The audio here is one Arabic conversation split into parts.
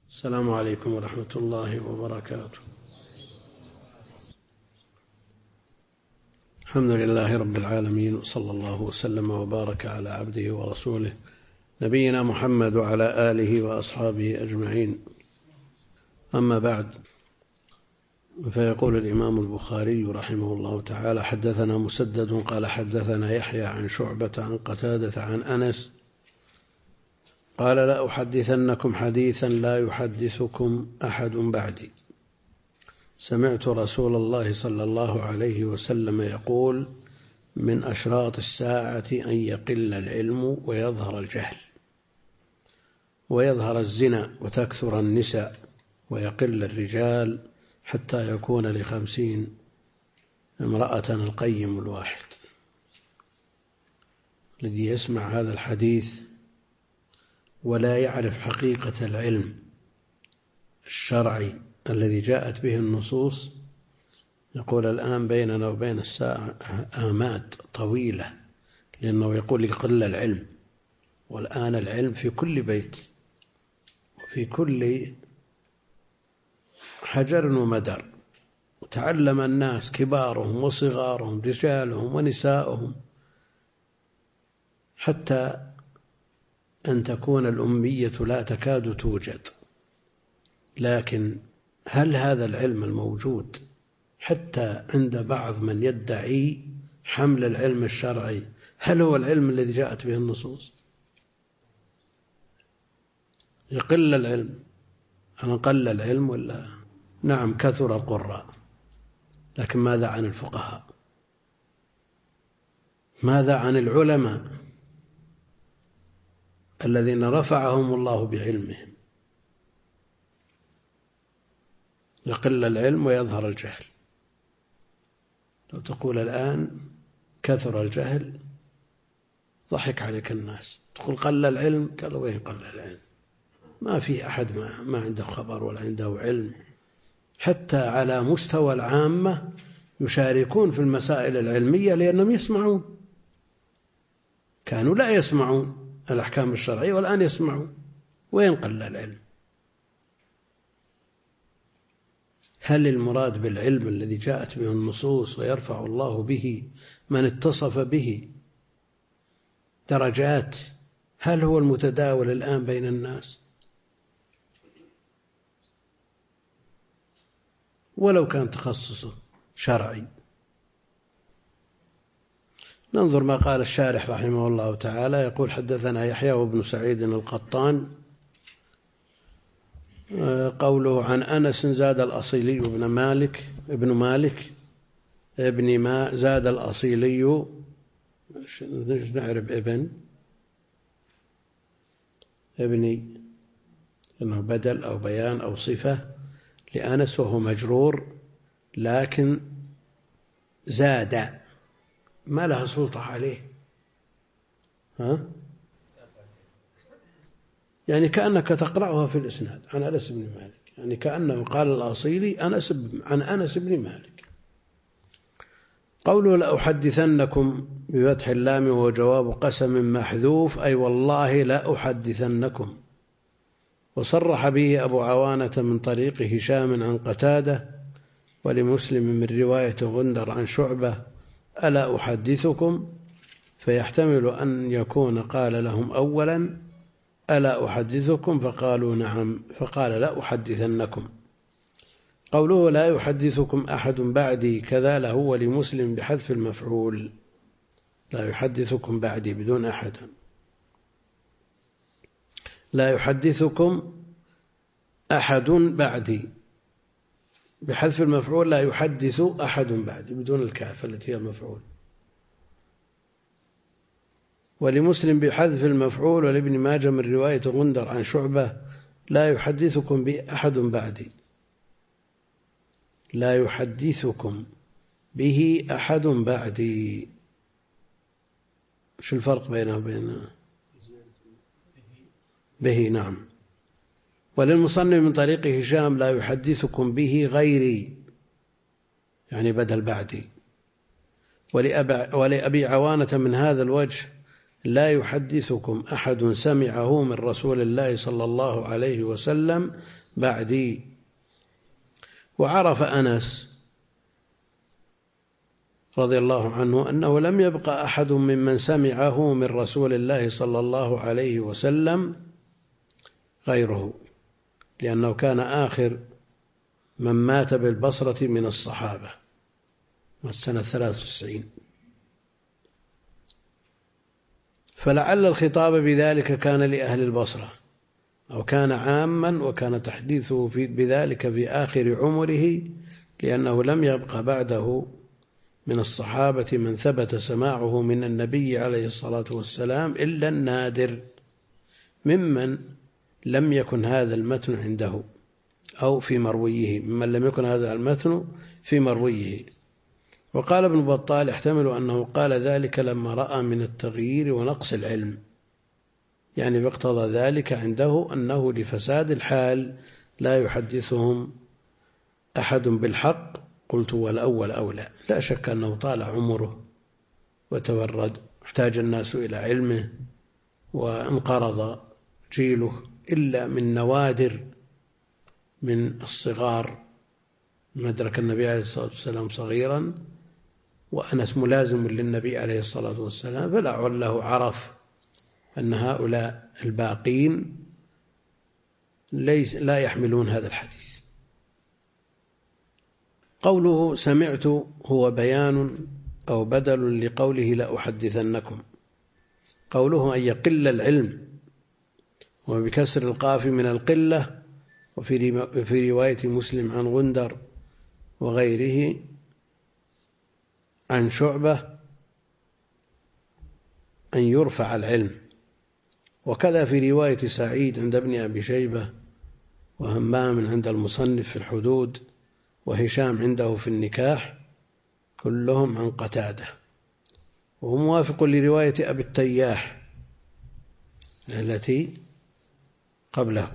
السلام عليكم ورحمة الله وبركاته. الحمد لله رب العالمين، وصلى الله وسلم وبارك على عبده ورسوله نبينا محمد وعلى آله وأصحابه أجمعين. أما بعد، فيقول الإمام البخاري رحمه الله تعالى: حدثنا مسدد قال حدثنا يحيى عن شعبة عن قتادة عن أنس قال: لا أحدثنكم حديثا لا يحدثكم أحد بعدي. سمعت رسول الله صلى الله عليه وسلم يقول: من أشراط الساعة أن يقل العلم ويظهر الجهل ويظهر الزنا وتكثر النساء ويقل الرجال حتى يكون ل50 امرأة القيم الواحد. الذي يسمع هذا الحديث ولا يعرف حقيقة العلم الشرعي الذي جاءت به النصوص يقول: الآن بيننا وبين الساعة آماد طويلة، لأنه يقول يقل العلم، والآن العلم في كل بيت وفي كل حجر ومدر، وتعلم الناس كبارهم وصغارهم رجالهم ونساؤهم، حتى أن تكون الأمية لا تكاد توجد. لكن هل هذا العلم الموجود حتى عند بعض من يدعي حمل العلم الشرعي، هل هو العلم الذي جاءت به النصوص؟ يقل العلم، أنا قل العلم ولا؟ نعم، كثر القراء، لكن ماذا عن الفقهاء؟ ماذا عن العلماء الذين رفعهم الله بعلمهم؟ يقل العلم ويظهر الجهل. لو تقول الآن كثر الجهل ضحك عليك الناس، تقول قل العلم، قالوا وين قل العلم؟ ما في أحد ما عنده خبر ولا عنده علم. حتى على مستوى العامة يشاركون في المسائل العلمية لأنهم يسمعون، كانوا لا يسمعون الأحكام الشرعية والآن يسمعون. وين قل العلم؟ هل المراد بالعلم الذي جاءت به النصوص ويرفع الله به من اتصف به درجات، هل هو المتداول الآن بين الناس؟ ولو كان تخصصه شرعي. ننظر ما قال الشارح رحمه الله تعالى، يقول: حدثنا يحيى وابن سعيد القطان. قوله عن أنس: زاد الأصيلي ابن مالك زاد الأصيلي، نعرف ابني إنه بدل أو بيان أو صفة لأنس وهو مجرور، لكن زاد ما لها سلطة عليه. يعني كأنك تقرأها في الإسناد عن أنس بن مالك، يعني كأنه قال الأصيلي عن أنس بن مالك. قوله: لأحدثنكم بفتح اللام وهو جواب قسم محذوف، أي والله لا أحدثنكم. وصرح به أبو عوانة من طريق هشام عن قتادة، ولمسلم من رواية غندر عن شعبة: ألا أحدثكم؟ فيحتمل أن يكون قال لهم أولا: ألا أحدثكم؟ فقالوا نعم، فقال: لا أحدثنكم. قوله: لا يحدثكم أحد بعدي، كذا له ولمسلم بحذف المفعول. لا يحدثكم بعدي بدون أحد. لا يحدثكم أحد بعدي بحذف المفعول، لا يحدث أحد بعدي بدون الكاف التي هي المفعول. ولمسلم بحذف المفعول، ولابن ماجه من رواية غندر عن شعبة: لا يحدثكم بأحد بعدي. لا يحدثكم به أحد بعدي. شو الفرق بينه وبين به؟ نعم. وللمصنف من طريق هشام: لا يحدثكم به غيري، يعني بدل بعدي. ولأبي عوانة من هذا الوجه: لا يحدثكم أحد سمعه من رسول الله صلى الله عليه وسلم بعدي. وعرف أنس رضي الله عنه أنه لم يبقى أحد ممن سمعه من رسول الله صلى الله عليه وسلم غيره، لأنه كان آخر من مات بالبصرة من الصحابة سنة 93. فلعل الخطاب بذلك كان لأهل البصرة، أو كان عاما، وكان تحديثه بذلك في آخر عمره، لأنه لم يبقى بعده من الصحابة من ثبت سماعه من النبي عليه الصلاة والسلام إلا النادر ممن لم يكن هذا المتن عنده أو في مرويه، ممن لم يكن هذا المتن في مرويه. وقال ابن بطال يحتمل أنه قال ذلك لما رأى من التغيير ونقص العلم، يعني باقتضى ذلك عنده أنه لفساد الحال لا يحدثهم أحد بالحق. قلت والأول أولى، لا شك أنه طال عمره وتورد، احتاج الناس إلى علمه وانقرض جيله، إلا من نوادر من الصغار مدرك النبي عليه الصلاة والسلام صغيرا، وأنس ملازم للنبي عليه الصلاة والسلام، فلعله عرف أن هؤلاء الباقين لا يحملون هذا الحديث. قوله سمعت هو بيان أو بدل لقوله لأحدثنكم. قوله أن يقل العلم، وبكسر القاف من القلة، وفي رواية مسلم عن غندر وغيره عن شعبة أن يرفع العلم. وكذا في رواية سعيد عند ابن أبي شيبة، وهمام عند المصنف في الحدود، وهشام عنده في النكاح، كلهم عن قتادة. وهو موافق لرواية أبي التياح التي قبله.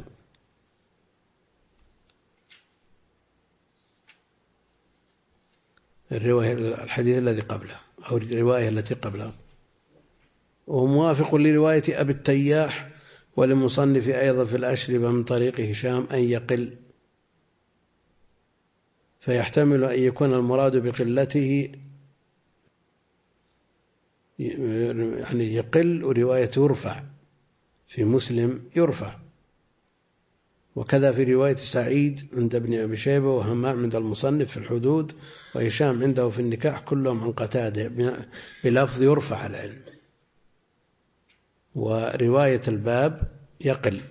الحديث الذي قبله أو الرواية التي قبله. وهو موافق لرواية أبي التياح ولمصنف أيضا في الأشربة من طريق هشام أن يقل، فيحتمل أن يكون المراد بقلته يعني يقل، ورواية يرفع في مسلم يرفع. وكذا في رواية سعيد عند ابن أبي شيبة وهمام عند المصنف في الحدود وهشام عنده في النكاح، كلهم عن قتادة بلفظ يرفع العلم. ورواية الباب يقل.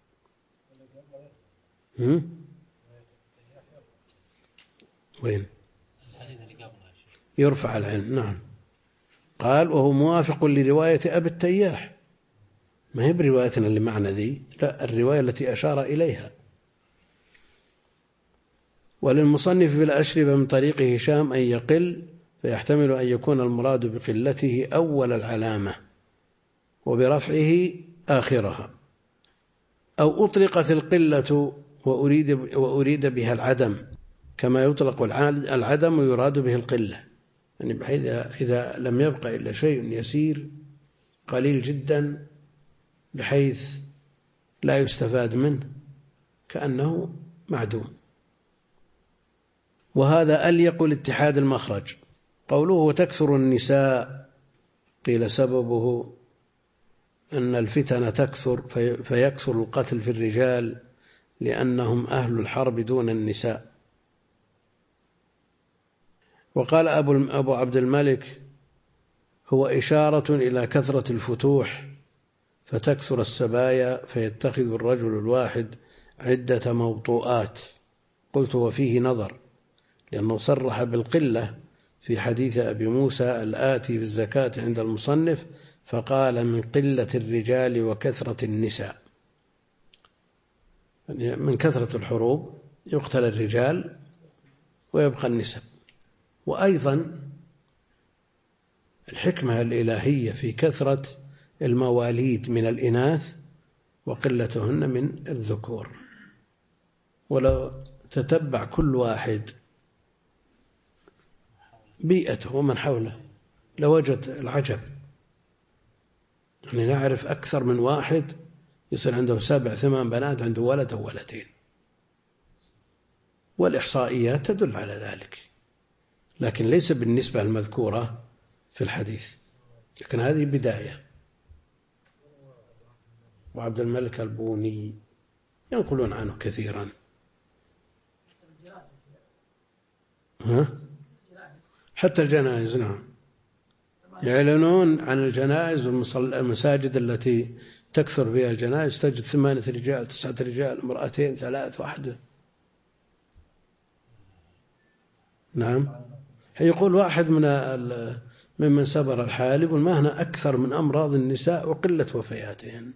وين يرفع العلم؟ نعم. قال وهو موافق لرواية أبي التياح، ما هي بروايتنا اللي معنا ذي، لا، الرواية التي أشار إليها. وللمصنف في الأشربة من طريق هشام أن يقل، فيحتمل أن يكون المراد بقلته أول العلامة وبرفعه آخرها، أو أطلقت القلة وأريد بها العدم، كما يطلق العدم ويراد به القلة، يعني بحيث إذا لم يبقى إلا شيء يسير قليل جدا بحيث لا يستفاد منه كأنه معدوم. وهذا أليق لاتحاد المخرج. قوله وتكثر النساء، قيل سببه أن الفتن تكثر فيكثر القتل في الرجال لأنهم أهل الحرب دون النساء. وقال أبو عبد الملك هو إشارة إلى كثرة الفتوح فتكثر السبايا فيتخذ الرجل الواحد عدة موطؤات. قلت وفيه نظر، لأنه صرح بالقلة في حديث أبي موسى الآتي بالزكاة عند المصنف، فقال من قلة الرجال وكثرة النساء، يعني من كثرة الحروب يقتل الرجال ويبقى النساء. وأيضا الحكمة الإلهية في كثرة المواليد من الإناث وقلتهن من الذكور. ولو تتبع كل واحد بيئته ومن حوله لوجد العجب. يعني نعرف أكثر من واحد يصير عنده 7 8 بنات، عنده ولد أو ولدين، والإحصائيات تدل على ذلك، لكن ليس بالنسبة المذكورة في الحديث، لكن هذه بداية. وعبد الملك البوني ينقلون عنه كثيرا. حتى الجنائز، نعم، يعلنون عن الجنائز والمساجد التي تكثر فيها الجنائز، تجد 8 رجال 9 رجال، امرأتين 3 واحدة. نعم، يقول واحد ممن سبر الحال يقول ما هنا أكثر من أمراض النساء وقلة وفياتهن.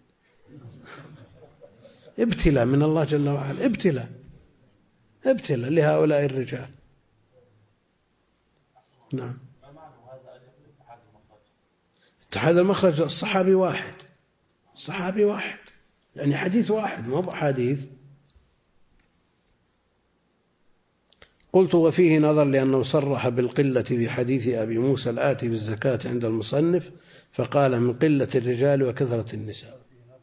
ابتلاء من الله جل وعلا، ابتلاء لهؤلاء الرجال. نعم. اتحاد المخرج الصحابي واحد، يعني حديث واحد، ما هو حديث. قلت وفيه نظر لأنه صرح بالقلة في حديث أبي موسى الآتي بالزكاة عند المصنف، فقال من قلة الرجال وكثرة النساء.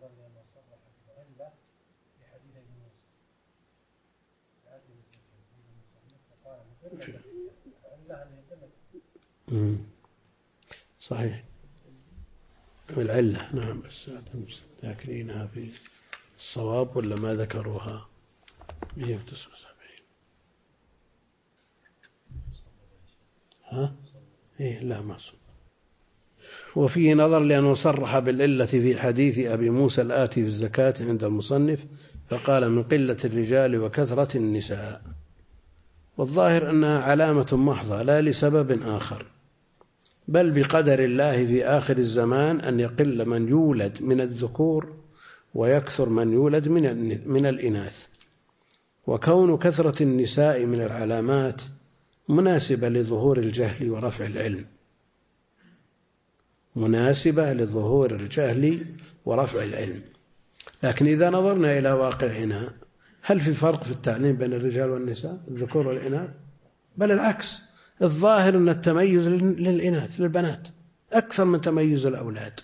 صحيح، العلة، نعم، بس ذاكرينها في الصواب ولا ما ذكروها؟ 179. إيه، لا، ما صدق. وفيه نظر لأنه صرح بالعلة في حديث أبي موسى الآتي في الزكاة عند المصنف، فقال من قلة الرجال وكثرة النساء، والظاهر أنها علامة محضة لا لسبب آخر، بل بقدر الله في آخر الزمان أن يقل من يولد من الذكور ويكثر من يولد من الإناث. وكون كثرة النساء من العلامات مناسبة لظهور الجهل ورفع العلم، لكن إذا نظرنا إلى واقعنا، هل في فرق في التعليم بين الرجال والنساء، الذكور والإناث؟ بل العكس، الظاهر أن التميز للإناث، للبنات، أكثر من تميز الأولاد،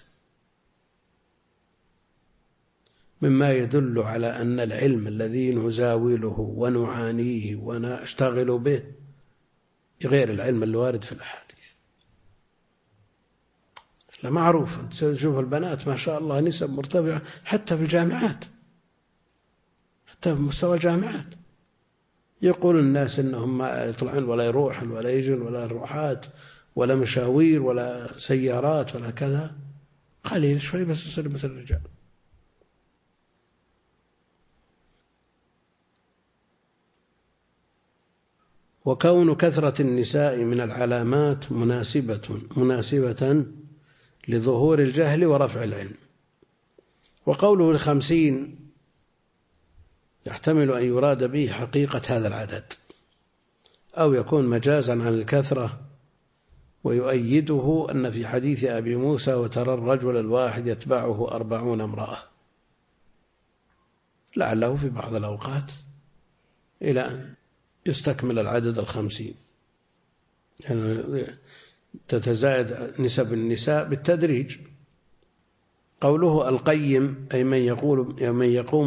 مما يدل على أن العلم الذي نزاوله ونعانيه ونشتغل به غير العلم الوارد في الأحاديث. معروف، تشوف البنات ما شاء الله نسب مرتفعة حتى في الجامعات، حتى في مستوى الجامعات، يقول الناس إنهم ما يطلعون ولا يروحون ولا يجون ولا روحات ولا مشاوير ولا سيارات ولا كذا، قليل شوي بس يصير مثل الرجال. وكون كثرة النساء من العلامات مناسبة لظهور الجهل ورفع العلم. وقوله 50 يحتمل أن يراد به حقيقة هذا العدد، أو يكون مجازا عن الكثرة، ويؤيده أن في حديث أبي موسى وترى الرجل الواحد يتبعه 40 امرأة، لعله في بعض الأوقات إلى أن يستكمل العدد 50، يعني تتزايد نسب النساء بالتدريج. قوله القيم أي من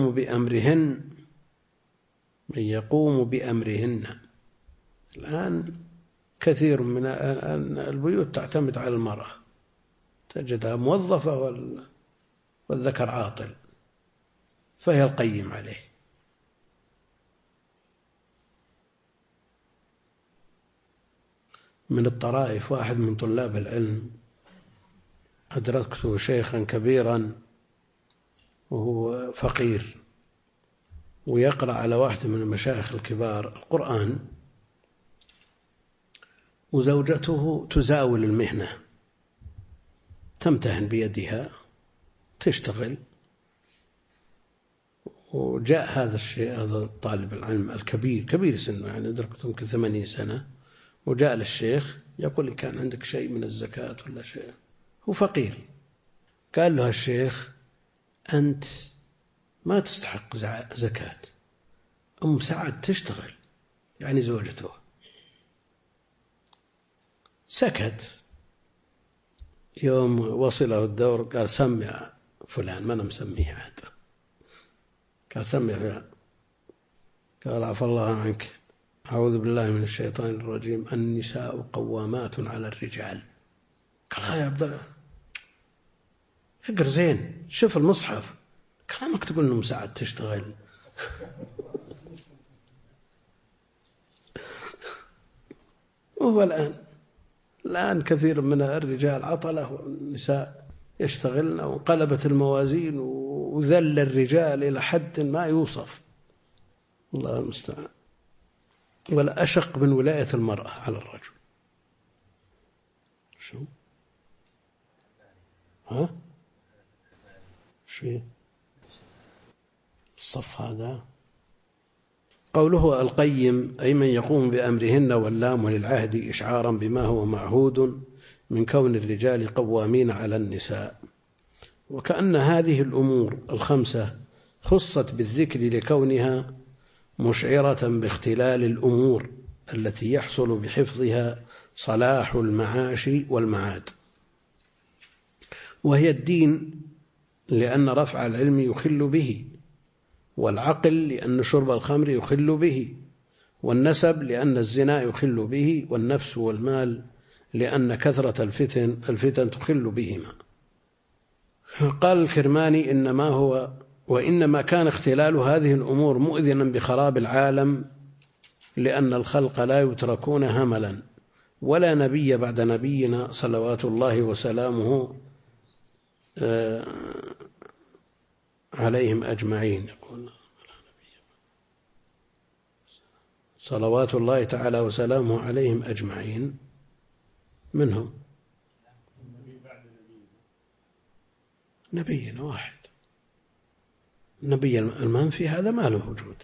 يقوم بأمرهن. الآن كثير من البيوت تعتمد على المرأة، تجدها موظفة والذكر عاطل، فهي القيم عليه. من الطرائف، واحد من طلاب العلم أدركته شيخا كبيرا وهو فقير، ويقرأ على واحد من المشايخ الكبار القرآن، وزوجته تزاول المهنة، تمتهن بيدها، تشتغل. وجاء هذا الطالب العلم الكبير، كبير سنه، يعني أدركته يمكن 80 سنة، وجاء للشيخ يقول إن كان عندك شيء من الزكاة ولا شيء. هو فقير. قال له الشيخ أنت ما تستحق زكاة، أم سعد تشتغل، يعني زوجته. سكت. يوم وصله الدور قال سمع فلان، ما أنا مسميه عاد، قال سمع فلان، قال عفى الله عنك، أعوذ بالله من الشيطان الرجيم، النساء قوامات على الرجال. قال يا عبد الله اقرأ زين، شوف المصحف، كلامك تقول إنه مساعد تشتغل. وهو الآن كثير من الرجال عطلة والنساء يشتغلن، وانقلبت الموازين وذل الرجال إلى حد ما يوصف، الله المستعان. ولا أشق من ولاية المرأة على الرجل. شو؟ ها؟ شو الصف هذا؟ قوله القيم أي من يقوم بأمرهن، واللام للعهد إشعارا بما هو معهود من كون الرجال قوامين على النساء. وكأن هذه الأمور الخمسة خصت بالذكر لكونها مشعرة باختلال الأمور التي يحصل بحفظها صلاح المعاش والمعاد، وهي الدين لأن رفع العلم يخل به، والعقل لأن شرب الخمر يخل به، والنسب لأن الزنا يخل به، والنفس والمال لأن كثرة الفتن تخل بهما. قال الكرماني وإنما كان اختلال هذه الأمور مؤذنا بخراب العالم، لأن الخلق لا يتركون هملا، ولا نبي بعد نبينا صلوات الله وسلامه عليهم أجمعين. يقول صلوات الله تعالى وسلامه عليهم أجمعين، منهم نبينا واحد، نبي المنفي هذا ما له وجود.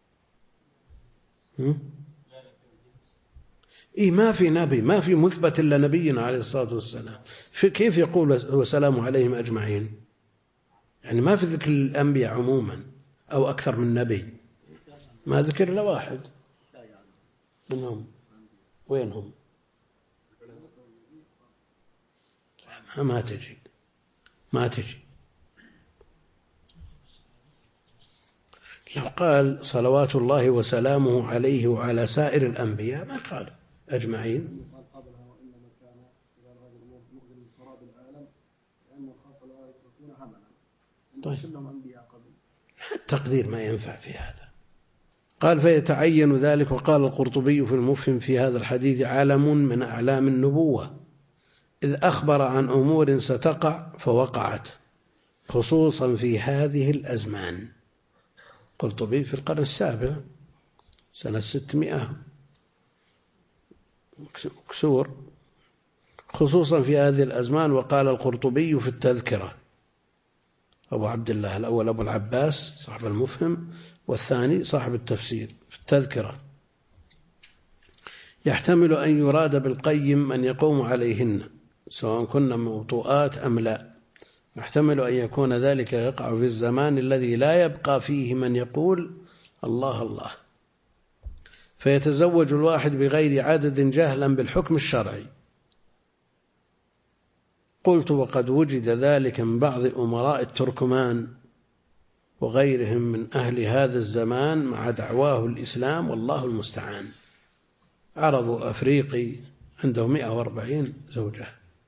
ما في نبي، ما في مثبت إلا نبينا عليه الصلاة والسلام، كيف يقول وسلام عليهم أجمعين؟ يعني ما في ذكر الأنبياء عموما أو أكثر من نبي، ما ذكر إلا واحد منهم. وينهم؟ ما تجي. لو قال صلوات الله وسلامه عليه وعلى سائر الأنبياء ما قال أجمعين. طيب التقدير ما ينفع في هذا. قال فيتعين ذلك. وقال القرطبي في المفهم في هذا الحديث علم من أعلام النبوة، إذ أخبر عن أمور ستقع فوقعت، خصوصا في هذه الأزمان. قرطبي في القرن السابع سنة 600 كسور، خصوصا في هذه الأزمان. وقال القرطبي في التذكرة، أبو عبد الله الأول أبو العباس صاحب المفهم، والثاني صاحب التفسير، في التذكرة: يحتمل أن يراد بالقيم من يقوم عليهن سواء كن موطوءات أم لا، يحتمل أن يكون ذلك يقع في الزمان الذي لا يبقى فيه من يقول الله الله، فيتزوج الواحد بغير عدد جهلا بالحكم الشرعي. قلت وقد وجد ذلك من بعض أمراء التركمان وغيرهم من أهل هذا الزمان مع دعواه الإسلام، والله المستعان. عرضوا أفريقي عنده 140 زوجة،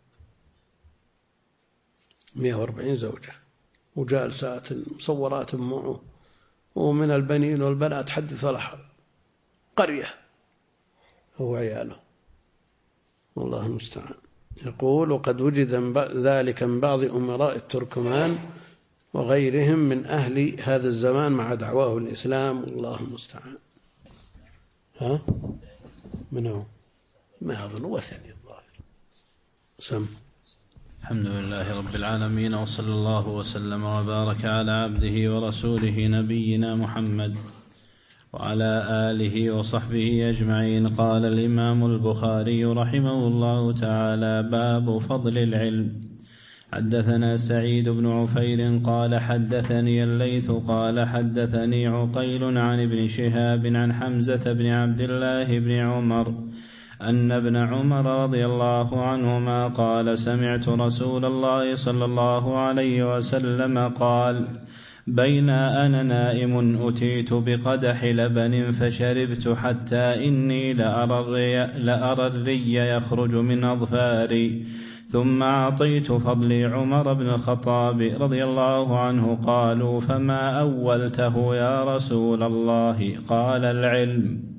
140 زوجة، وجالسات مصورات معه، ومن البنين والبنات حدث ولا حرج، قرية هو عياله، والله المستعان. يقول وقد وجد ذلك من بعض أمراء التركمان وغيرهم من أهل هذا الزمان مع دعواه الإسلام، والله المستعان. ها؟ منه؟ ما أظن وثني الظاهر. سم. الحمد لله رب العالمين، وصلى الله وسلم وبارك على عبده ورسوله نبينا محمد وعلى آله وصحبه أجمعين. قال الإمام البخاري رحمه الله تعالى: باب فضل العلم. حدثنا سعيد بن عفير قال حدثني الليث قال حدثني عقيل عن ابن شهاب عن حمزة بن عبد الله بن عمر أن ابن عمر رضي الله عنهما قال سمعت رسول الله صلى الله عليه وسلم قال بين أنا نائم أتيت بقدح لبن فشربت حتى إني لأرى الري يخرج من أظفاري، ثم أعطيت فضلي عمر بن الخطاب رضي الله عنه. قالوا فما أولته يا رسول الله؟ قال العلم.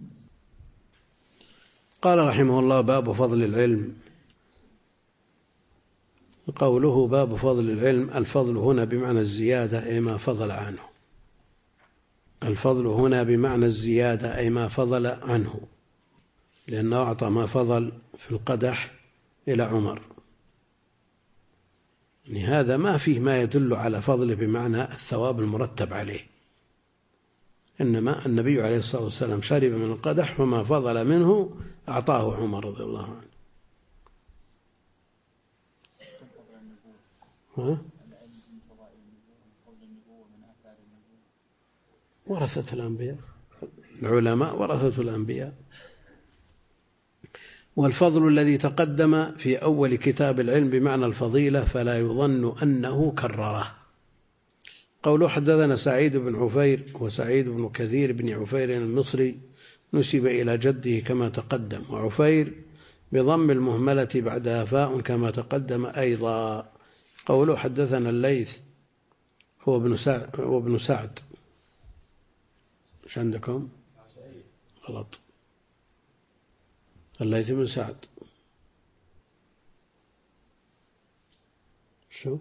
قال رحمه الله باب فضل العلم. قوله باب فضل العلم، الفضل هنا بمعنى الزيادة أي ما فضل عنه. الفضل هنا بمعنى الزيادة أي ما فضل عنه، لأنه أعطى ما فضل في القدح إلى عمر. يعني هذا ما فيه ما يدل على فضله بمعنى الثواب المرتب عليه، إنما النبي عليه الصلاة والسلام شرب من القدح وما فضل منه أعطاه عمر رضي الله عنه. ورثة الأنبياء، العلماء ورثة الأنبياء. والفضل الذي تقدم في أول كتاب العلم بمعنى الفضيلة فلا يظن أنه كرره. قوله حدثنا سعيد بن عفير وسعيد بن كثير بن عفير المصري نسب إلى جده كما تقدم، وعفير بضم المهملة بعدها فاء كما تقدم أيضا. قوله حدثنا الليث هو ابن سعد. ايش عندكم؟ غلط، الليث بن سعد. شو؟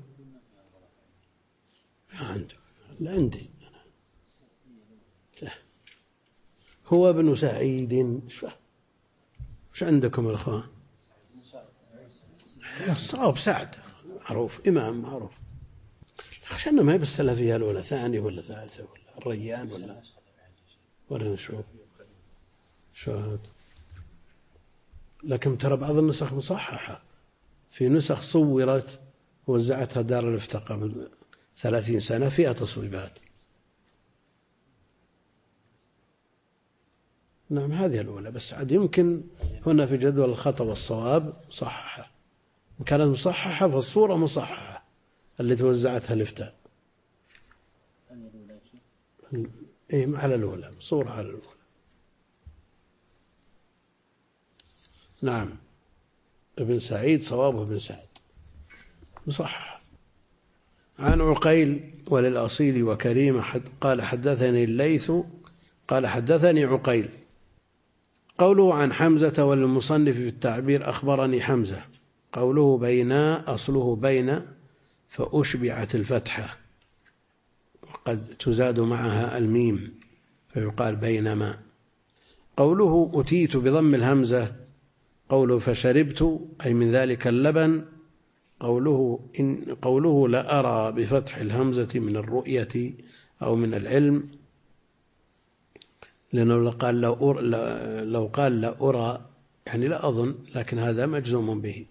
عندك؟ لا عندي. لا. هو ابن سعيد. ايش عندكم يا اخوان؟ الصواب سعد، معروف، إمام معروف. خشنا ما يبسلها فيها الأولى ثاني ولا ثالثة ولا الريان ولا ورنا شو هذا. لكن ترى بعض النسخ مصححة، في نسخ صورت ووزعتها دار الافتاء قبل 30 سنة فيها تصويبات. نعم هذه الأولى، بس عاد يمكن هنا في جدول الخطأ والصواب مصححة. إن كانت مصححة فالصورة مصححة اللي توزعتها الافتاء. إيه على الأولى، صورة على الأولى. نعم ابن سعيد صوابه ابن سعد مصحح. عن عقيل وللأصيل وكريم قال حدثني الليث قال حدثني عقيل. قوله عن حمزة وللمصنف في التعبير أخبرني حمزة. قوله بينا أصله بين فأشبعت الفتحة وقد تزاد معها الميم فيقال بينما. قوله أتيت بضم الهمزة. قوله فشربت أي من ذلك اللبن. قوله لا أرى بفتح الهمزة من الرؤية أو من العلم، لأنه لو قال لا أرى يعني لا أظن، لكن هذا مجزوم به.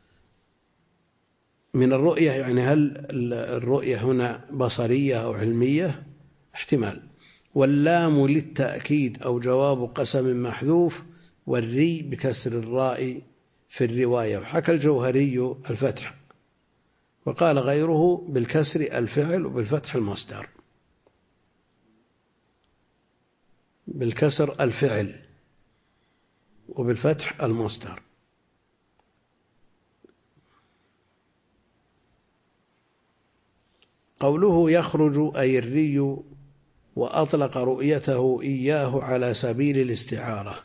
من الرؤية يعني هل الرؤية هنا بصرية أو علمية؟ احتمال. واللام للتأكيد أو جواب قسم محذوف، والري بكسر الراء في الرواية. وحكى الجوهري الفتح، وقال غيره بالكسر الفعل وبالفتح المصدر. بالكسر الفعل وبالفتح المصدر. قوله يخرج أي الري، وأطلق رؤيته إياه على سبيل الاستعارة،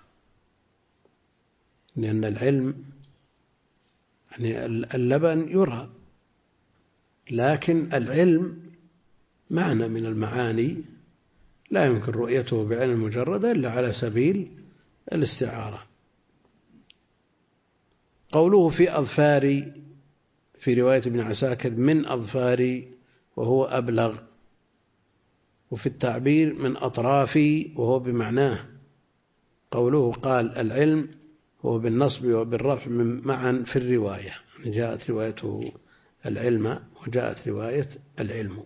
لأن العلم يعني اللبن يرى، لكن العلم معنى من المعاني لا يمكن رؤيته بعين مجردة إلا على سبيل الاستعارة. قوله في أظفاري في رواية ابن عساكر من أظفاري وهو أبلغ، وفي التعبير من أطرافي وهو بمعناه. قوله قال العلم هو بالنصب وبالرفع معا في الرواية، يعني جاءت روايته العلم وجاءت رواية العلم.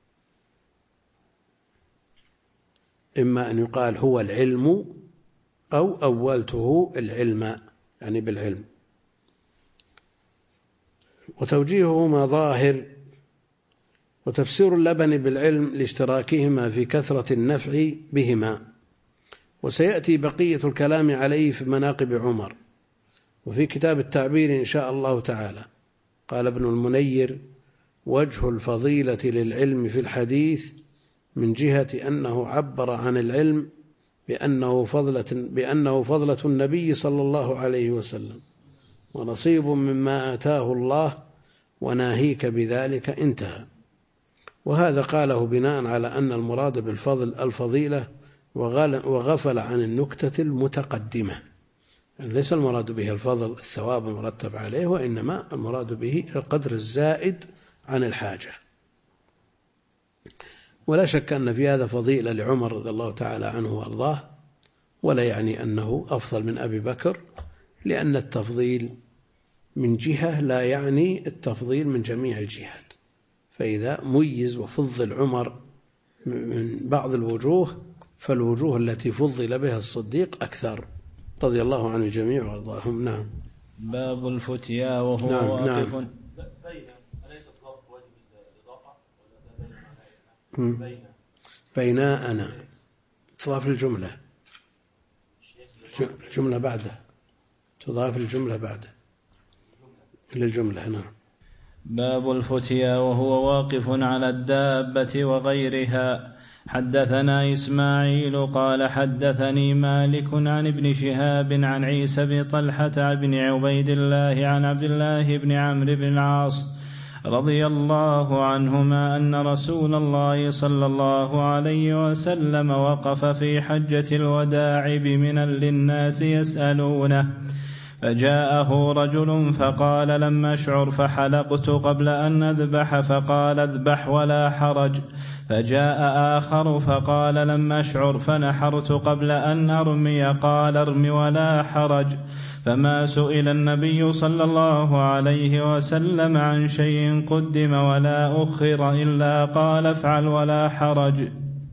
إما أن يقال هو العلم أو أولته العلم يعني بالعلم. وتوجيههما ظاهر. وتفسير اللبن بالعلم لاشتراكهما في كثرة النفع بهما. وسيأتي بقية الكلام عليه في مناقب عمر وفي كتاب التعبير إن شاء الله تعالى. قال ابن المنير: وجه الفضيلة للعلم في الحديث من جهة أنه عبر عن العلم بأنه فضلة النبي صلى الله عليه وسلم ونصيب مما آتاه الله وناهيك بذلك، انتهى. وهذا قاله بناء على أن المراد بالفضل الفضيلة، وغفل عن النكتة المتقدمة. يعني ليس المراد به الفضل الثواب المرتب عليه، وإنما المراد به القدر الزائد عن الحاجة. ولا شك أن في هذا فضيلة لعمر رضي الله تعالى عنه وأرضاه، ولا يعني أنه أفضل من أبي بكر، لأن التفضيل من جهة لا يعني التفضيل من جميع الجهات. فإذا ميز وفضل عمر من بعض الوجوه، فالوجوه التي فضل بها الصديق أكثر رضي الله عن الجميع وارضاهم. نعم. باب الفتيا وهو واقف. نعم. بيناءنا تضاف الجملة، جملة بعده تضاف الجملة بعده للجملة. نعم. باب الفتيا وهو واقف على الدابة وغيرها. حدثنا إسماعيل قال حدثني مالك عن ابن شهاب عن عيسى بن طلحة بن عبيد الله عن عبد الله بن عمرو بن العاص رضي الله عنهما أن رسول الله صلى الله عليه وسلم وقف في حجة الوداع بمنى للناس يسألونه، فجاءه رجل فقال: لم أشعر فحلقت قبل أن أذبح، فقال: اذبح ولا حرج. فجاء آخر فقال: لم أشعر فنحرت قبل أن أرمي، قال: ارم ولا حرج. فما سئل النبي صلى الله عليه وسلم عن شيء قدم ولا أخر إلا قال: افعل ولا حرج.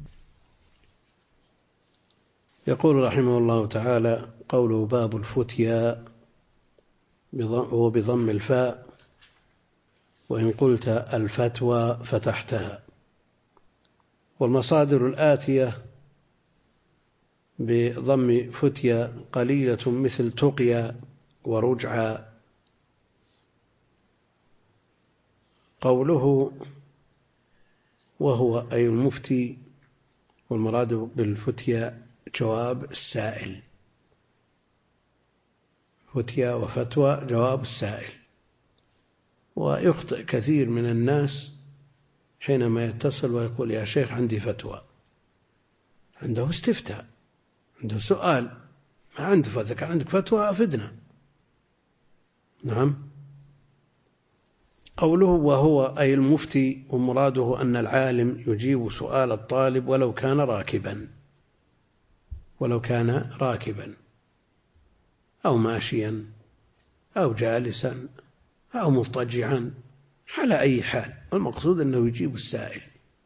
يقول رحمه الله تعالى: قوله باب الفتيا هو بضم الفاء، وإن قلت الفتوى فتحتها. والمصادر الآتية بضم فتيا قليلة مثل تقيا ورجعا. قوله وهو أي المفتي، والمراد بالفتيا جواب السائل. فتيا وفتوى جواب السائل. ويخطئ كثير من الناس حينما يتصل ويقول: يا شيخ عندي فتوى. عنده استفتاء، عنده سؤال، ما عنده فتوى. كان عندك فتوى أفدنا. نعم. قوله وهو أي المفتي، ومراده أن العالم يجيب سؤال الطالب ولو كان راكبا أو ماشيا أو جالسا أو مضطجعا، على أي حال، المقصود أنه يجيب السائل.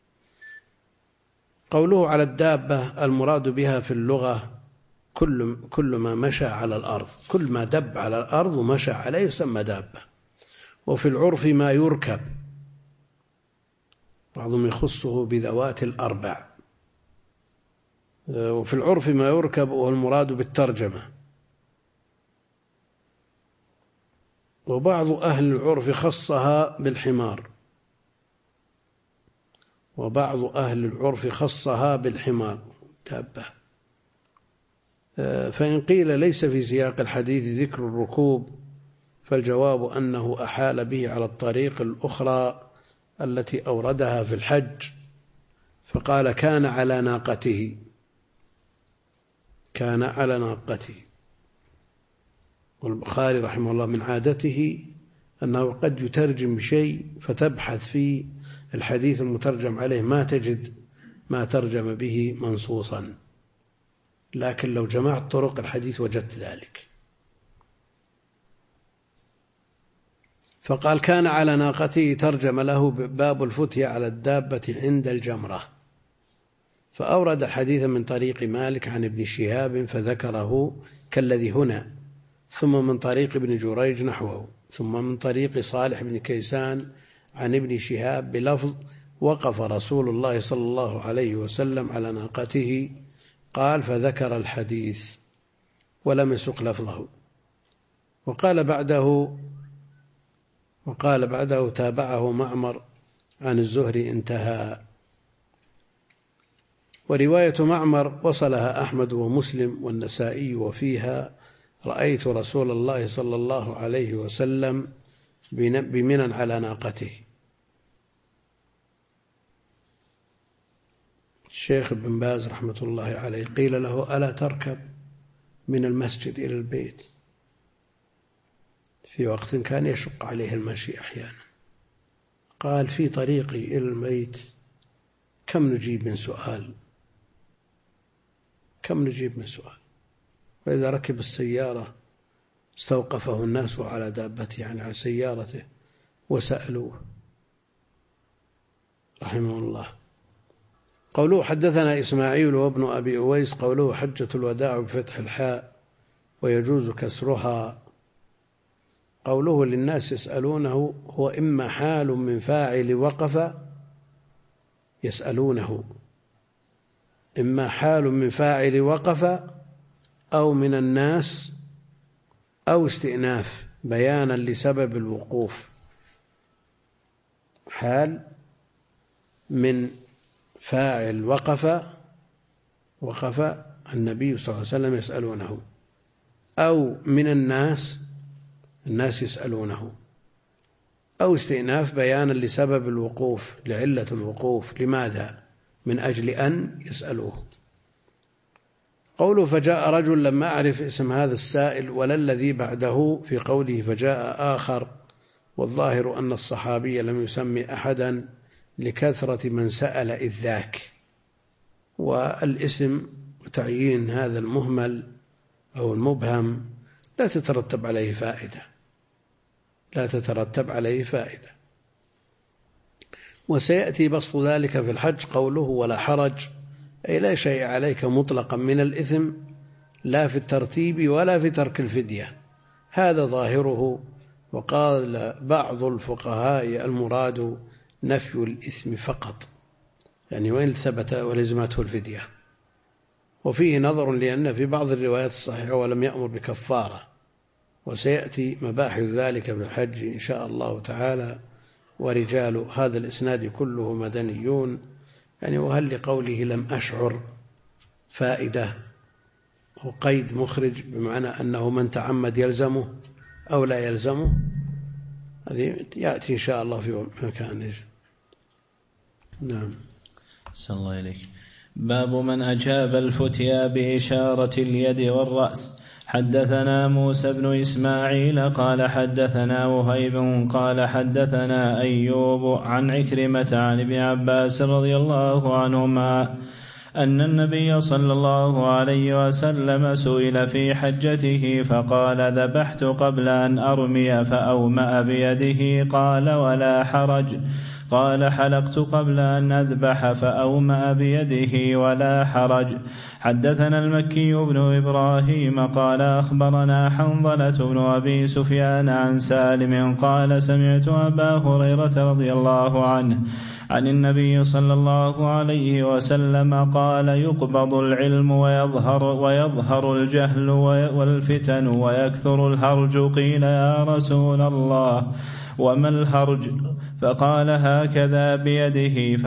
قوله على الدابة، المراد بها في اللغة كل ما مشى على الأرض، كل ما دب على الأرض ومشى عليه يسمى دابة. وفي العرف ما يركب، بعضهم يخصه بذوات الأربع. وفي العرف ما يركب والمراد بالترجمة. وبعض أهل العرف خصها بالحمار، دابة. فإن قيل ليس في سياق الحديث ذكر الركوب، فالجواب أنه أحال به على الطريق الأخرى التي أوردها في الحج، فقال: كان على ناقته. والبخاري رحمه الله من عادته أنه قد يترجم شيء فتبحث في الحديث المترجم عليه ما تجد ما ترجم به منصوصا، لكن لو جمعت طرق الحديث وجدت ذلك. فقال: كان على ناقته، ترجم له باب الفتيا على الدابة عند الجمرة. فأورد الحديث من طريق مالك عن ابن شهاب فذكره كالذي هنا، ثم من طريق ابن جريج نحوه، ثم من طريق صالح بن كيسان عن ابن شهاب بلفظ: وقف رسول الله صلى الله عليه وسلم على ناقته، قال فذكر الحديث ولم يسق لفظه. وقال بعده تابعه معمر عن الزهري، انتهى. ورواية معمر وصلها أحمد ومسلم والنسائي، وفيها: رأيت رسول الله صلى الله عليه وسلم بمنى على ناقته. الشيخ ابن باز رحمة الله عليه قيل له: ألا تركب من المسجد إلى البيت؟ في وقت كان يشق عليه المشي أحيانا. قال: في طريقي إلى البيت كم نجيب من سؤال، وإذا ركب السيارة استوقفه الناس على دابته، يعني على سيارته، وسألوه رحمه الله. قوله حدثنا إسماعيل وابن أبي أويس، قوله حجة الوداع بفتح الحاء ويجوز كسرها. قوله للناس يسألونه هو إما حال من فاعل وقف يسألونه، إما حال من فاعل وقف أو من الناس، أو استئناف بيانا لسبب الوقوف. حال من فاعل وقف النبي صلى الله عليه وسلم يسألونه، أو من الناس يسألونه، أو استئناف بيانا لسبب الوقوف، لعلة الوقوف، لماذا؟ من أجل أن يسألوه. قوله فجاء رجل، لما أعرف اسم هذا السائل ولا الذي بعده في قوله فجاء آخر، والظاهر أن الصحابي لم يسمي أحدا لكثرة من سأل إذ ذاك، والاسم وتعيين هذا المهمل أو المبهم لا تترتب عليه فائدة. وسيأتي بسط ذلك في الحج. قوله ولا حرج، أي لا شيء عليك مطلقا من الإثم، لا في الترتيب ولا في ترك الفدية، هذا ظاهره. وقال بعض الفقهاء المراد نفي الإثم فقط، يعني وإن ثبت ولزمته الفدية. وفيه نظر، لأن في بعض الروايات الصحيحة ولم يأمر بكفارة، وسيأتي مباحث ذلك في الحج إن شاء الله تعالى. ورجال هذا الإسناد كله مدنيون، يعني وهل لقوله لم أشعر فائدة وقيد مخرج، بمعنى أنه من تعمد يلزمه أو لا يلزمه، هذه يأتي إن شاء الله في مكانه. نعم. صلى الله عليك. باب من أجاب الفتيا بإشارة اليد والرأس. حدثنا موسى بن إسماعيل قال حدثنا وهيب قال حدثنا أيوب عن عكرمة عن ابن عباس رضي الله عنهما أن النبي صلى الله عليه وسلم سئل في حجته فقال ذبحت قبل أن أرمي فأومأ بيده، قال ولا حرج. قال حلقت قبل أن أذبح فأومأ بيده ولا حرج. حدثنا المكي بن إبراهيم قال أخبرنا حنظلة بن أبي سفيان عن سالم قال سمعت أبا هريرة رضي الله عنه عن النبي صلى الله عليه وسلم قال يقبض العلم ويظهر الجهل والفتن ويكثر الهرج. قيل يا رسول الله وما الهرج؟ فقال هكذا بيده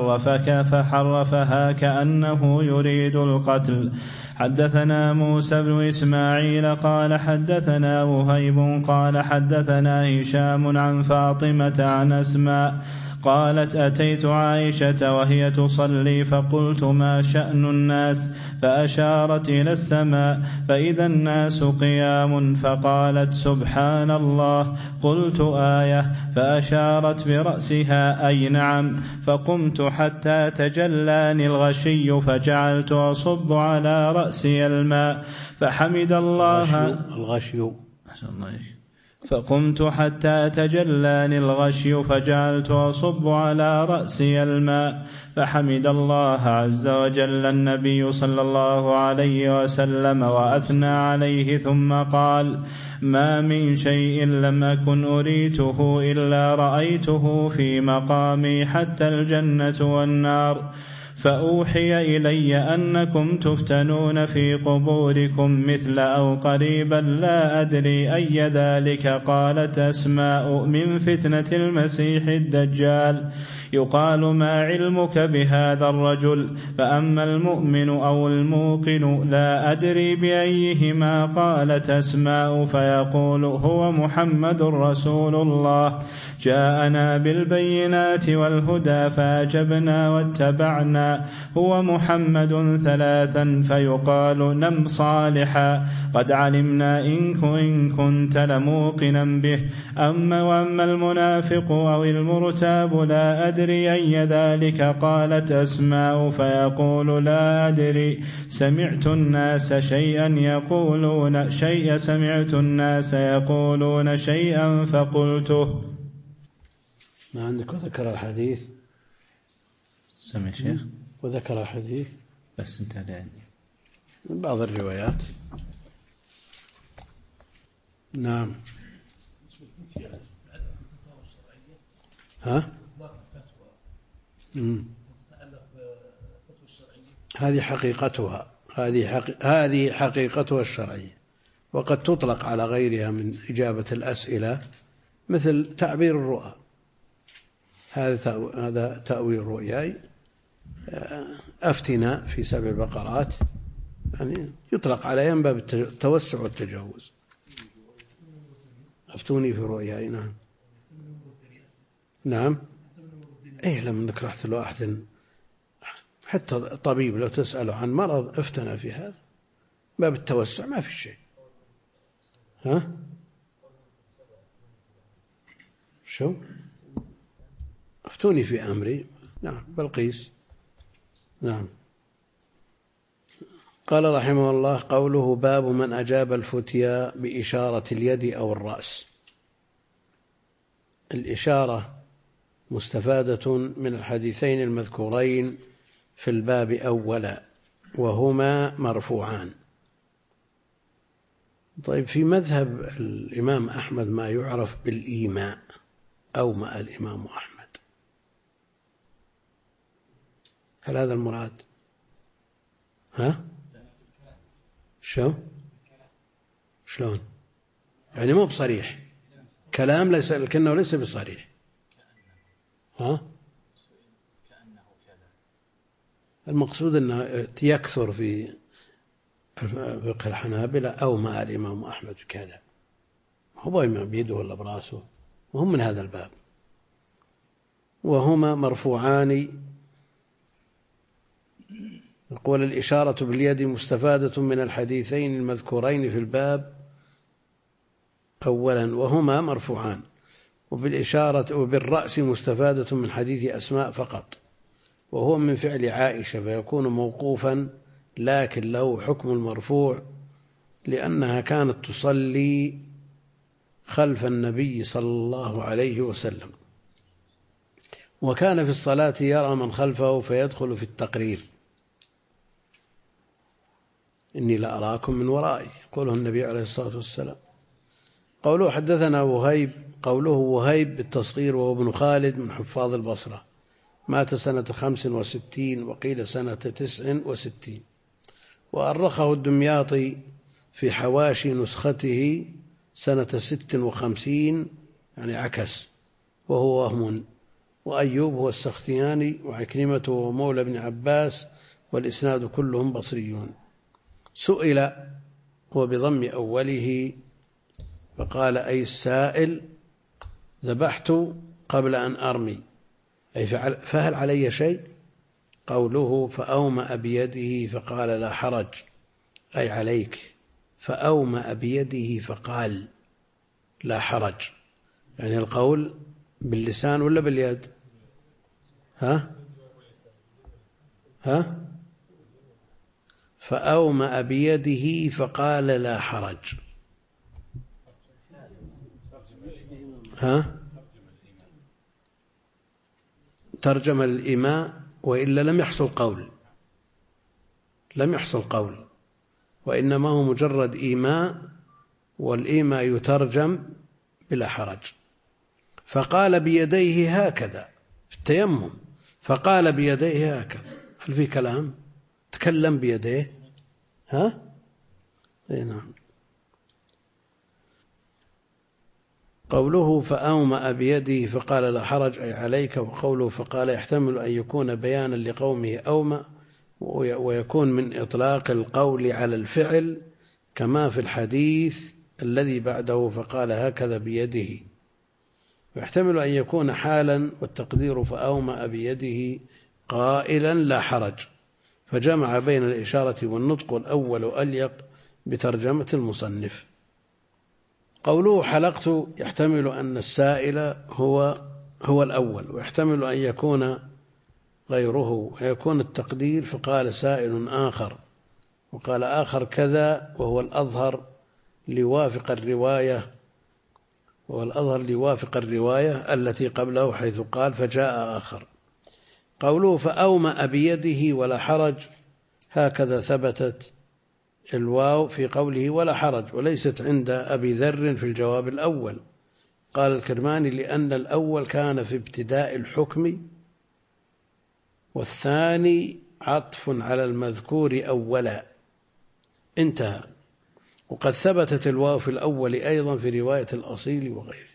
فحرفها كأنه يريد القتل. حدثنا موسى بن إسماعيل قال حدثنا وهيب قال حدثنا هشام عن فاطمة عن أسماء قالت أتيت عائشة وهي تصلي فقلت ما شأن الناس؟ فأشارت إلى السماء فإذا الناس قيام، فقالت سبحان الله. قلت آية؟ فأشارت برأسها أي نعم. فقمت حتى تجلاني الغشي فجعلت أصب على رأسي الماء فحمد الله. فقمت حتى تجلاني الغشي فجعلت أصب على رأسي الماء فحمد الله عز وجل النبي صلى الله عليه وسلم وأثنى عليه ثم قال: ما من شيء لم أكن أريته إلا رأيته في مقامي حتى الجنة والنار. فأوحي إلي أنكم تفتنون في قبوركم مثل أو قريبا لا أدري أي ذلك. قالت أسماء: من فتنة المسيح الدجال. يقال: ما علمك بهذا الرجل؟ فأما المؤمن أو الموقن لا أدري بأيهما. قالت أسماء: فيقول: هو محمد رسول الله جاءنا بالبينات والهدى فأجبنا واتبعنا. هو محمد ثلاثا. فيقال: نم صالحا قد علمنا إن كنت لموقنا به. وأما المنافق أو المرتاب لا أدري أي ذلك. قالت أسماء: فيقول: لا أدري سمعت الناس يقولون شيئا فقلته. ما عندك وذكر الحديث؟ سمع شيخ وذكر الحديث بس انت عندي من بعض الروايات. نعم. ها؟ هذه حقيقتها، هذه حقيقتها الشرعية، وقد تطلق على غيرها من إجابة الأسئلة مثل تعبير الرؤى. هذا تأويل رؤياي، أفتنا في 7 بقرات، يعني يطلق عليها من باب التوسع والتجاوز. أفتوني في رؤياي. نعم نعم. إيه لم نكره لواحد حتى طبيب لو تسأله عن مرض افتنا في هذا باب التوسع، ما في شيء. ها شو أفتوني في أمري. نعم بلقيس. نعم. قال رحمه الله: قوله باب من أجاب الفتيا بإشارة اليد أو الرأس. الإشارة مستفادة من الحديثين المذكورين في الباب أولا، وهما مرفوعان. طيب، في مذهب الإمام أحمد ما يعرف بالإيماء، أومأ الإمام أحمد، هل هذا المراد؟ ها؟ شلون؟ يعني مو بصريح كلام، ليس لكنه ليس بصريح. ها؟ المقصود أنه يكثر في فقه الحنابلة أومأ الإمام أحمد كذا، هو إمام بيده ولا براسه، وهم من هذا الباب. وهما مرفوعان. يقول: الإشارة باليد مستفادة من الحديثين المذكورين في الباب أولا، وهما مرفوعان. وبالإشارة وبالرأس مستفادة من حديث أسماء فقط، وهو من فعل عائشة، فيكون موقوفا لكن له حكم المرفوع، لأنها كانت تصلي خلف النبي صلى الله عليه وسلم، وكان في الصلاة يرى من خلفه فيدخل في التقرير: إني لأراكم من ورائي، يقوله النبي عليه الصلاة والسلام. قوله حدثنا وهيب، قوله وهيب بالتصغير، وهو ابن خالد من حفاظ البصرة، مات سنة 65 وقيل سنة 69، وأرخه الدمياطي في حواشي نسخته سنة 56، يعني عكس، وهو وهم. وأيوب هو السختياني، وعكرمة هو مولى بن عباس، والإسناد كلهم بصريون. سئل وبضم أوله فقال: أي السائل: ذبحت قبل أن أرمي، أي فهل علي شيء؟ قوله فأومأ بيده فقال لا حرج، أي عليك. فأومأ بيده فقال لا حرج، يعني القول باللسان ولا باليد؟ ها؟ فأومأ بيده فقال لا حرج. ها؟ ترجم الإيماء، وإلا لم يحصل قول، لم يحصل قول، وإنما هو مجرد إيماء، والإيماء يترجم بلا حرج. فقال بيديه هكذا في التيمم، فقال بيديه هكذا، هل في كلام؟ تكلم بيديه، ها؟ اي نعم. قوله فأومأ بيده فقال لا حرج أي عليك، وقوله فقال يحتمل أن يكون بيانا لقومه أومأ، ويكون من إطلاق القول على الفعل كما في الحديث الذي بعده فقال هكذا بيده. ويحتمل أن يكون حالا، والتقدير فأومأ بيده قائلا لا حرج، فجمع بين الإشارة والنطق، والأول أليق بترجمة المصنف. قوله حلقت يحتمل أن السائل هو الأول، ويحتمل أن يكون غيره، ويكون التقدير فقال سائل آخر، وقال آخر كذا، وهو الأظهر ليوافق الرواية التي قبله حيث قال فجاء آخر. قوله فأومأ بيده ولا حرج، هكذا ثبتت الواو في قوله ولا حرج، وليست عند أبي ذر في الجواب الأول. قال الكرماني لأن الأول كان في ابتداء الحكم، والثاني عطف على المذكور أولا، انتهى. وقد ثبتت الواو في الأول أيضا في رواية الأصيل وغيره.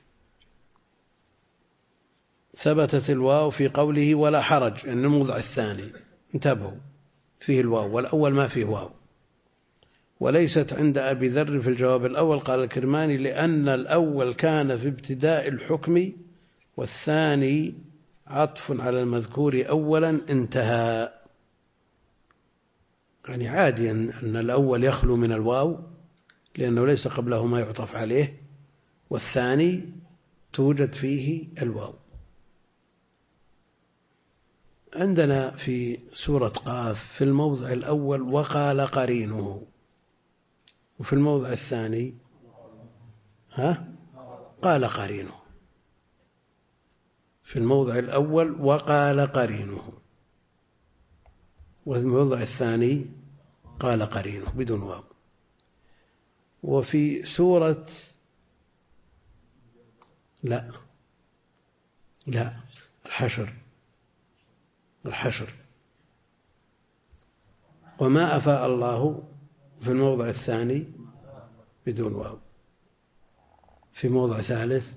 ثبتت الواو في قوله ولا حرج، يعني الموضع الثاني انتبهوا فيه الواو، والأول ما فيه واو. وليست عند أبي ذر في الجواب الأول. قال الكرماني لأن الأول كان في ابتداء الحكم، والثاني عطف على المذكور أولا، انتهى. يعني عادي أن الأول يخلو من الواو لأنه ليس قبله ما يعطف عليه، والثاني توجد فيه الواو. عندنا في سورة قاف في الموضع الأول وقال قرينه، وفي الموضع الثاني قال قرينه. في الموضع الأول وقال قرينه، وفي الموضع الثاني قال قرينه بدون واو. وفي سورة لا الحشر وما أفاء الله في الموضع الثاني بدون واو. في موضع ثالث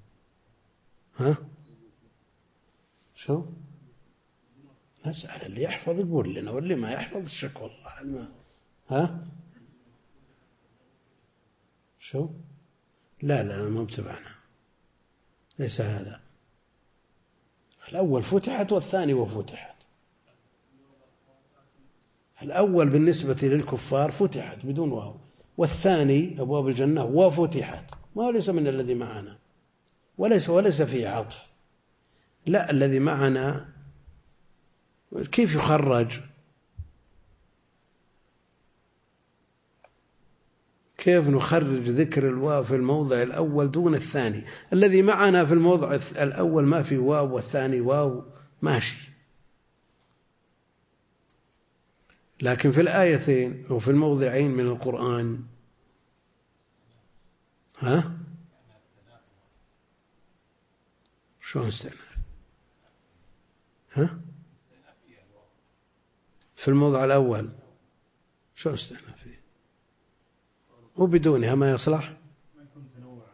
شو نسأل اللي يحفظ يقول لنا، واللي ما يحفظ الشك والله. شو لا ما بتبعنا، ليس هذا. الأول فتحت والثاني وفتحت. الأول بالنسبة للكفار فتحت بدون واو، والثاني أبواب الجنة وفتحت، ما هو ليس من الذي معنا، وليس فيه عطف. لا، الذي معنا كيف يخرج؟ كيف نخرج ذكر الواو في الموضع الأول دون الثاني؟ الذي معنا في الموضع الأول ما في واو، والثاني واو، ماشي. لكن في الآيتين وفي الموضعين من القرآن شو استئناف؟ في الموضع الأول شو استئناف فيه؟ وبدونها ما يصلح. ما يكون تنوع.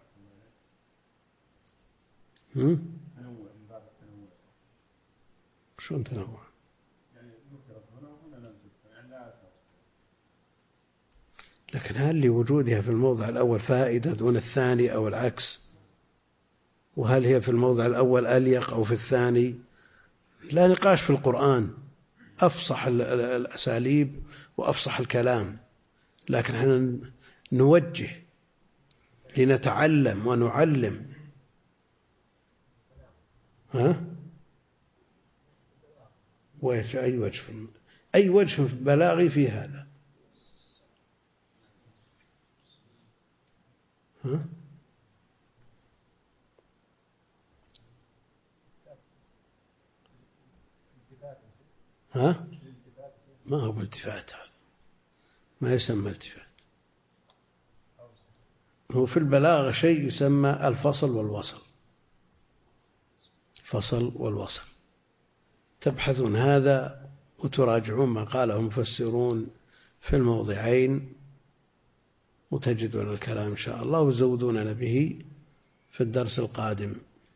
تنوع من باب التنوع. شلون تنوع؟ يعني ذكرت هنا وهنا لم تذكر، يعني لا أثر. لكن هل لوجودها في الموضع الأول فائدة دون الثاني أو العكس؟ وهل هي في الموضع الأول أليق أو في الثاني؟ لا نقاش في القرآن، أفصح الأساليب وأفصح الكلام، لكن احنا نوجه لنتعلم ونعلم. أي وجه بلاغي في هذا؟ ها؟ ما هو بالتفات، هذا ما يسمى التفات. هو في البلاغة شيء يسمى الفصل والوصل، فصل والوصل. تبحثون هذا وتراجعون ما قاله المفسرون في الموضعين وتجدون الكلام إن شاء الله، وزودوننا به في الدرس القادم.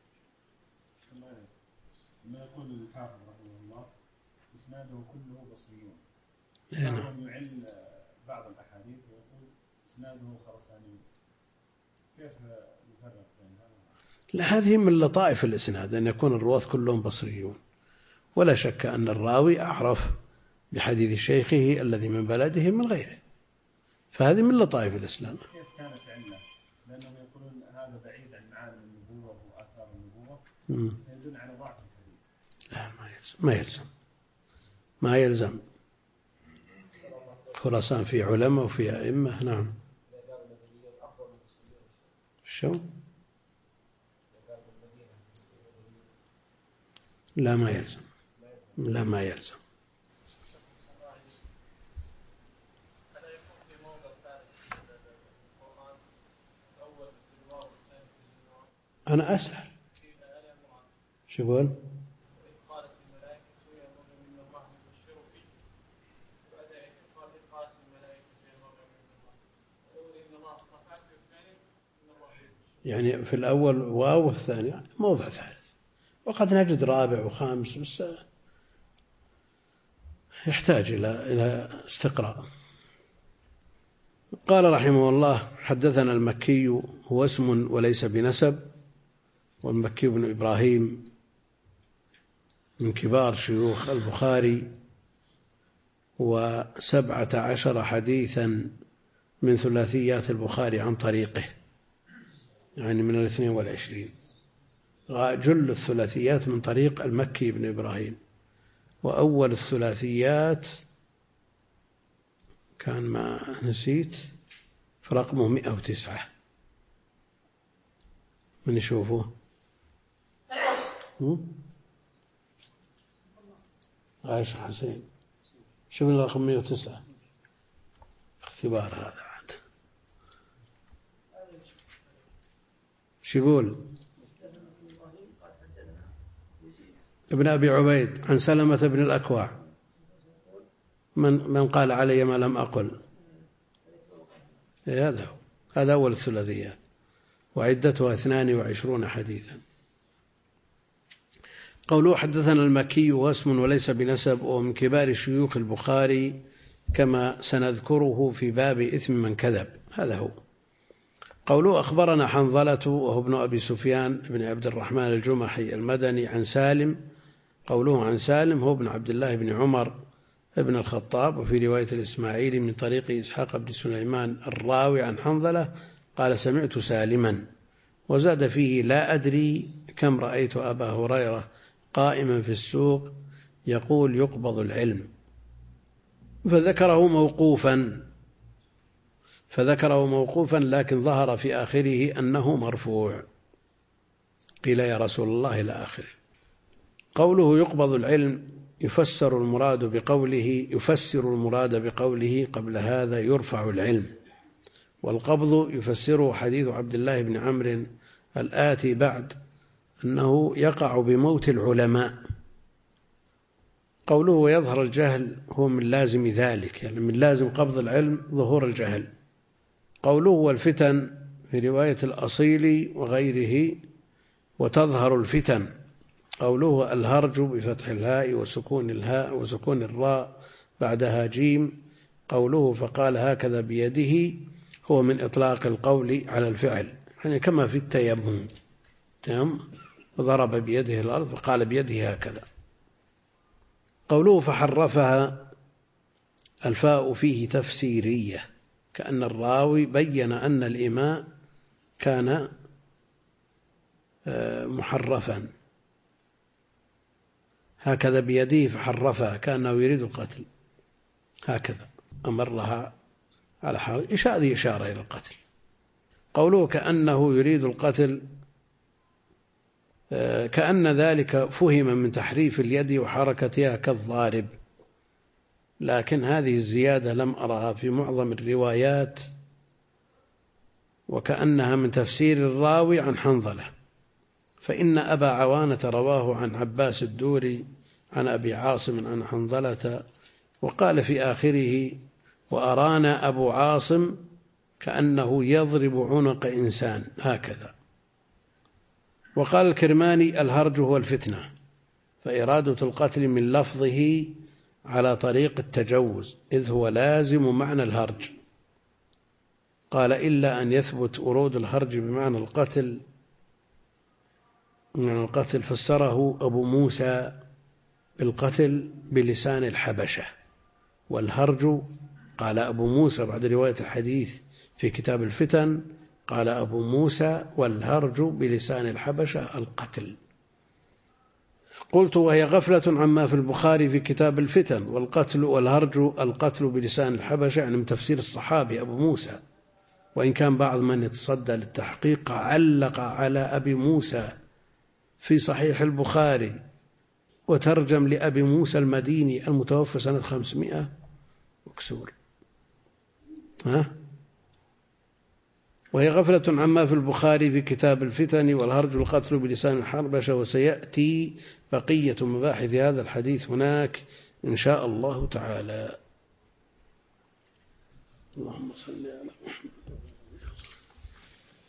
ما يقول الحافظ رحمه الله إسناده كله بصريون، يعل بعض الأحاديث ويقول إسناده خرساني، كيف نفرق بين هذا؟ لا، هذه من لطائف الإسناد أن يكون الرواة كلهم بصريون، ولا شك أن الراوي أعرف بحديث شيخه الذي من بلده من غيره، فهذه من لطائف الإسلام. كيف كانت علة؟ لأنهم يقولون هذا بعيد عن معالم النبوة وآثار النبوة، يدل على ضعف الحديث. لا، ما يلزم. خراسان في علماء وفي أئمة. نعم. شو؟ لا، ما يلزم. لا، ما يلزم. أنا أسأل شو يقول؟ يعني في الأول واو والثاني موضع ثالث، وقد نجد رابع وخامس، بس يحتاج إلى استقراء. قال رحمه الله: حدثنا المكي هو اسم وليس بنسب، والمكي بن إبراهيم من كبار شيوخ البخاري، و17 حديثا من ثلاثيات البخاري عن طريقه، يعني من 22. جل الثلاثيات من طريق المكي بن إبراهيم، وأول الثلاثيات كان ما نسيت فرقمه 109. من يشوفه؟ عائشة حسين. شوف الرقم 109. اختبار هذا عاد. شو يقول؟ ابن أبي عبيد عن سلمة بن الأكوع. من قال علي ما لم أقل؟ هذا أول الثلاثيات، وعدتها 22 حديثا. قوله حدثنا المكي واسم وليس بنسب، ومن كبار شيوخ البخاري كما سنذكره في باب إثم من كذب. هذا هو. قوله أخبرنا حنظلة وهو ابن أبي سفيان بن عبد الرحمن الجمحي المدني عن سالم. قوله عن سالم هو ابن عبد الله بن عمر ابن الخطاب، وفي رواية الإسماعيلي من طريق إسحاق بن سليمان الراوي عن حنظلة قال سمعت سالما، وزاد فيه لا أدري كم رأيت أبا هريرة قائما في السوق يقول يقبض العلم، فذكره موقوفا لكن ظهر في آخره أنه مرفوع، قيل يا رسول الله إلى آخره. قوله يقبض العلم يفسر المراد بقوله قبل هذا يرفع العلم، والقبض يفسره حديث عبد الله بن عمرو الآتي بعد أنه يقع بموت العلماء. قوله ويظهر الجهل هو من لازم ذلك، يعني من لازم قبض العلم ظهور الجهل. قوله والفتن في رواية الأصيل وغيره وتظهر الفتن. قوله الهرج بفتح الهاء وسكون الهاء وسكون الراء بعدها جيم. قوله فقال هكذا بيده هو من إطلاق القول على الفعل، يعني كما في التيمم، وضرب بيده الأرض فقال بيده هكذا. قوله فحرفها الفاء فيه تفسيرية، كأن الراوي بين أن الإماء كان محرفا، هكذا بيده فحرفها كأنه يريد القتل، هكذا أمرها على حال هذه إشارة إلى القتل. قوله كأنه يريد القتل، كأن ذلك فهم من تحريف اليد وحركتها كالضارب، لكن هذه الزيادة لم أرها في معظم الروايات، وكأنها من تفسير الراوي عن حنظلة، فإن أبا عوانة رواه عن عباس الدوري عن أبي عاصم عن حنظلة، وقال في آخره: وأرانا أبو عاصم كأنه يضرب عنق إنسان هكذا. وقال الكرماني: الهرج هو الفتنة، فإرادة القتل من لفظه على طريق التجوز، إذ هو لازم معنى الهرج. قال: إلا أن يثبت ورود الهرج بمعنى القتل من القتل، فسره أبو موسى بالقتل بلسان الحبشة. والهرج، قال أبو موسى بعد رواية الحديث في كتاب الفتن، قال أبو موسى: والهرج بلسان الحبشة القتل. قلت: وهي غفلة عما في البخاري في كتاب الفتن، والقتل والهرج القتل بلسان الحبشة، يعني من تفسير الصحابي أبو موسى، وإن كان بعض من يتصدى للتحقيق علق على أبي موسى في صحيح البخاري وترجم لأبي موسى المديني المتوفى سنة 500 وكسور. وهي غفلة عما في البخاري في كتاب الفتن، والهرج القتل بلسان الحبشة. وسيأتي بقية مباحث هذا الحديث هناك إن شاء الله تعالى. اللهم صل على محمد.